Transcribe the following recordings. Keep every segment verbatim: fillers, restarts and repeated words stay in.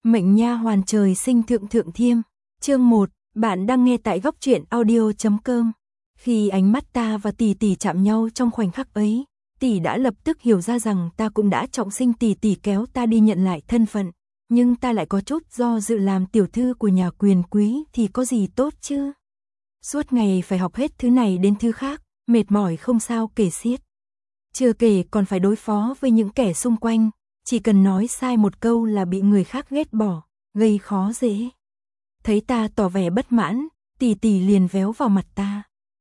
Mệnh nha hoàn trời sinh thượng thượng thiêm. Chương một, bạn đang nghe tại góc truyện audio chấm com. Khi ánh mắt ta và tỷ tỷ chạm nhau trong khoảnh khắc ấy, tỷ đã lập tức hiểu ra rằng ta cũng đã trọng sinh. Tỷ tỷ kéo ta đi nhận lại thân phận, nhưng ta lại có chút do dự. Làm tiểu thư của nhà quyền quý thì có gì tốt chứ? Suốt ngày phải học hết thứ này đến thứ khác, mệt mỏi không sao kể xiết. Chưa kể còn phải đối phó với những kẻ xung quanh, chỉ cần nói sai một câu là bị người khác ghét bỏ, gây khó dễ. Thấy ta tỏ vẻ bất mãn, tỷ tỷ liền véo vào mặt ta.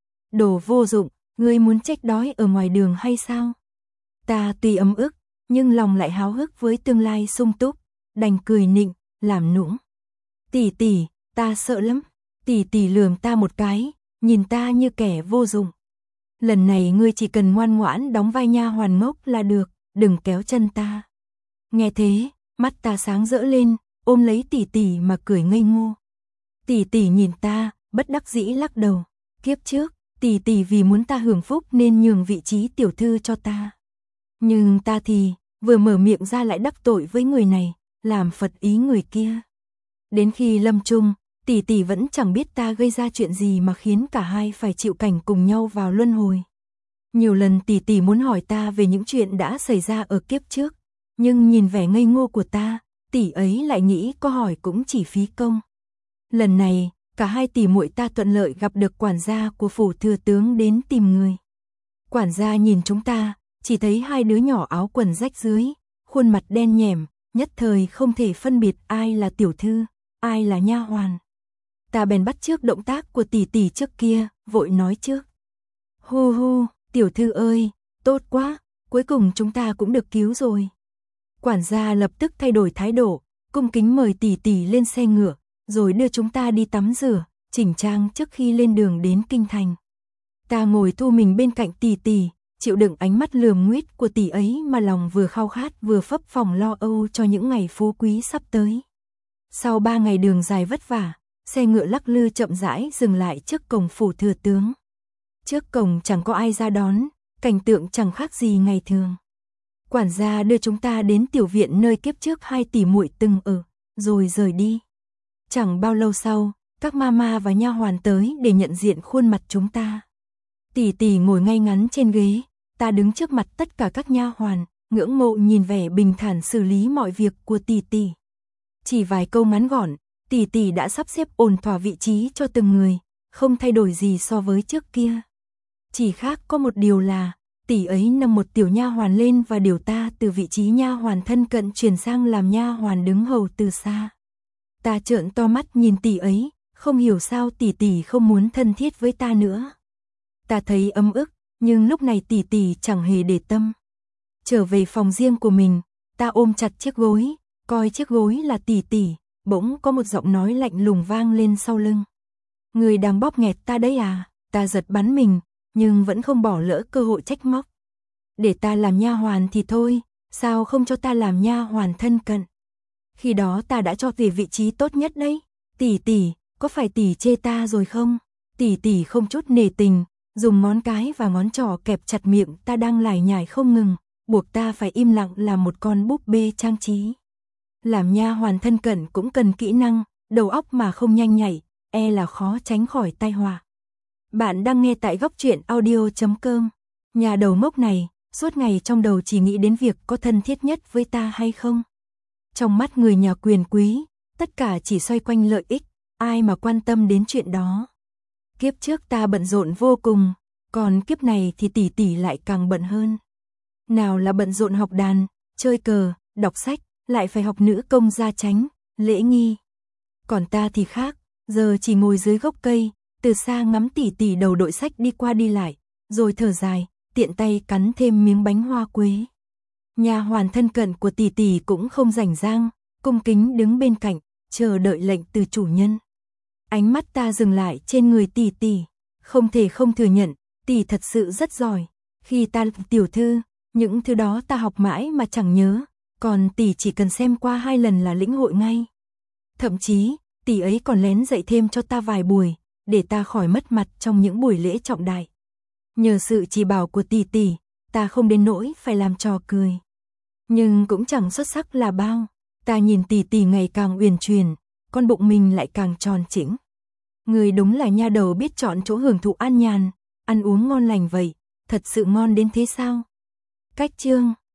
Đồ vô dụng, ngươi muốn chết đói ở ngoài đường hay sao? Ta tuy ấm ức, nhưng lòng lại háo hức với tương lai sung túc, đành cười nịnh, làm nũng. Tỷ tỷ, ta sợ lắm. Tỷ tỷ lườm ta một cái, nhìn ta như kẻ vô dụng. Lần này ngươi chỉ cần ngoan ngoãn đóng vai nha hoàn ngốc là được, đừng kéo chân ta. Nghe thế, mắt ta sáng rỡ lên, ôm lấy tỷ tỷ mà cười ngây ngô. Tỷ tỷ nhìn ta, bất đắc dĩ lắc đầu. Kiếp trước, tỷ tỷ vì muốn ta hưởng phúc nên nhường vị trí tiểu thư cho ta. Nhưng ta thì, vừa mở miệng ra lại đắc tội với người này, làm phật ý người kia. Đến khi lâm chung, tỷ tỷ vẫn chẳng biết ta gây ra chuyện gì mà khiến cả hai phải chịu cảnh cùng nhau vào luân hồi. Nhiều lần tỷ tỷ muốn hỏi ta về những chuyện đã xảy ra ở kiếp trước, nhưng nhìn vẻ ngây ngô của ta, tỷ ấy lại nghĩ có hỏi cũng chỉ phí công. Lần này, cả hai tỷ muội ta thuận lợi gặp được quản gia của phủ thừa tướng đến tìm người. Quản gia nhìn chúng ta, chỉ thấy hai đứa nhỏ áo quần rách rưới, khuôn mặt đen nhẻm, nhất thời không thể phân biệt ai là tiểu thư, ai là nha hoàn. Ta bèn bắt chước động tác của tỷ tỷ trước kia, vội nói trước. Hu hu, tiểu thư ơi, tốt quá, cuối cùng chúng ta cũng được cứu rồi. Quản gia lập tức thay đổi thái độ, cung kính mời tỷ tỷ lên xe ngựa, rồi đưa chúng ta đi tắm rửa, chỉnh trang trước khi lên đường đến kinh thành. Ta ngồi thu mình bên cạnh tỷ tỷ, chịu đựng ánh mắt lườm nguýt của tỷ ấy mà lòng vừa khao khát vừa phấp phồng lo âu cho những ngày phú quý sắp tới. Sau ba ngày đường dài vất vả, xe ngựa lắc lư chậm rãi dừng lại trước cổng phủ thừa tướng. Trước cổng chẳng có ai ra đón, cảnh tượng chẳng khác gì ngày thường. Quản gia đưa chúng ta đến tiểu viện nơi kiếp trước hai tỷ muội từng ở, rồi rời đi. Chẳng bao lâu sau, các mama và nha hoàn tới để nhận diện khuôn mặt chúng ta. Tỷ tỷ ngồi ngay ngắn trên ghế, ta đứng trước mặt tất cả các nha hoàn, ngưỡng mộ nhìn vẻ bình thản xử lý mọi việc của tỷ tỷ. Chỉ vài câu ngắn gọn, tỷ tỷ đã sắp xếp ổn thỏa vị trí cho từng người, không thay đổi gì so với trước kia. Chỉ khác có một điều là, tỷ ấy nâng một tiểu nha hoàn lên và điều ta từ vị trí nha hoàn thân cận chuyển sang làm nha hoàn đứng hầu từ xa. Ta trợn to mắt nhìn tỷ ấy, không hiểu sao tỷ tỷ không muốn thân thiết với ta nữa. Ta thấy ấm ức, nhưng lúc này tỷ tỷ chẳng hề để tâm. Trở về phòng riêng của mình, ta ôm chặt chiếc gối, coi chiếc gối là tỷ tỷ, bỗng có một giọng nói lạnh lùng vang lên sau lưng. Người đang bóp nghẹt ta đấy à? Ta giật bắn mình, nhưng vẫn không bỏ lỡ cơ hội trách móc. Để ta làm nha hoàn thì thôi, sao không cho ta làm nha hoàn thân cận? Khi đó ta đã cho về vị trí tốt nhất đấy. Tỷ tỷ, có phải tỷ chê ta rồi không? Tỷ tỷ không chút nể tình, dùng ngón cái và ngón trỏ kẹp chặt miệng ta đang lải nhải không ngừng, buộc ta phải im lặng làm một con búp bê trang trí. Làm nha hoàn thân cận cũng cần kỹ năng, đầu óc mà không nhanh nhạy, e là khó tránh khỏi tai họa. Bạn đang nghe tại góc truyện audio chấm com. Nhà đầu ngốc này, suốt ngày trong đầu chỉ nghĩ đến việc có thân thiết nhất với ta hay không. Trong mắt người nhà quyền quý, tất cả chỉ xoay quanh lợi ích, ai mà quan tâm đến chuyện đó. Kiếp trước ta bận rộn vô cùng, còn kiếp này thì tỷ tỷ lại càng bận hơn. Nào là bận rộn học đàn, chơi cờ, đọc sách, lại phải học nữ công gia chánh, lễ nghi. Còn ta thì khác, giờ chỉ ngồi dưới gốc cây, từ xa ngắm tỷ tỷ đầu đội sách đi qua đi lại, rồi thở dài, tiện tay cắn thêm miếng bánh hoa quế. Nha hoàn thân cận của tỷ tỷ cũng không rảnh rang, cung kính đứng bên cạnh, chờ đợi lệnh từ chủ nhân. Ánh mắt ta dừng lại trên người tỷ tỷ, không thể không thừa nhận, tỷ thật sự rất giỏi. Khi ta tiểu thư, những thứ đó ta học mãi mà chẳng nhớ, còn tỷ chỉ cần xem qua hai lần là lĩnh hội ngay. Thậm chí, tỷ ấy còn lén dạy thêm cho ta vài buổi, để ta khỏi mất mặt trong những buổi lễ trọng đại. Nhờ sự chỉ bảo của tỷ tỷ, ta không đến nỗi phải làm trò cười. Nhưng cũng chẳng xuất sắc là bao. Ta nhìn tỷ tỷ ngày càng uyển chuyển, con bụng mình lại càng tròn chỉnh. Người đúng là nha đầu biết chọn chỗ hưởng thụ an nhàn, ăn uống ngon lành vậy, thật sự ngon đến thế sao? Cách chương